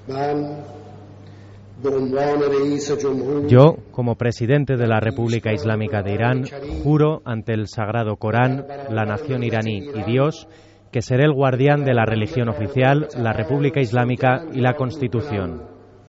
Yo, como presidente de la República Islámica de Irán, juro ante el Sagrado Corán, la nación iraní y Dios, que seré el guardián de la religión oficial, la República Islámica y la Constitución.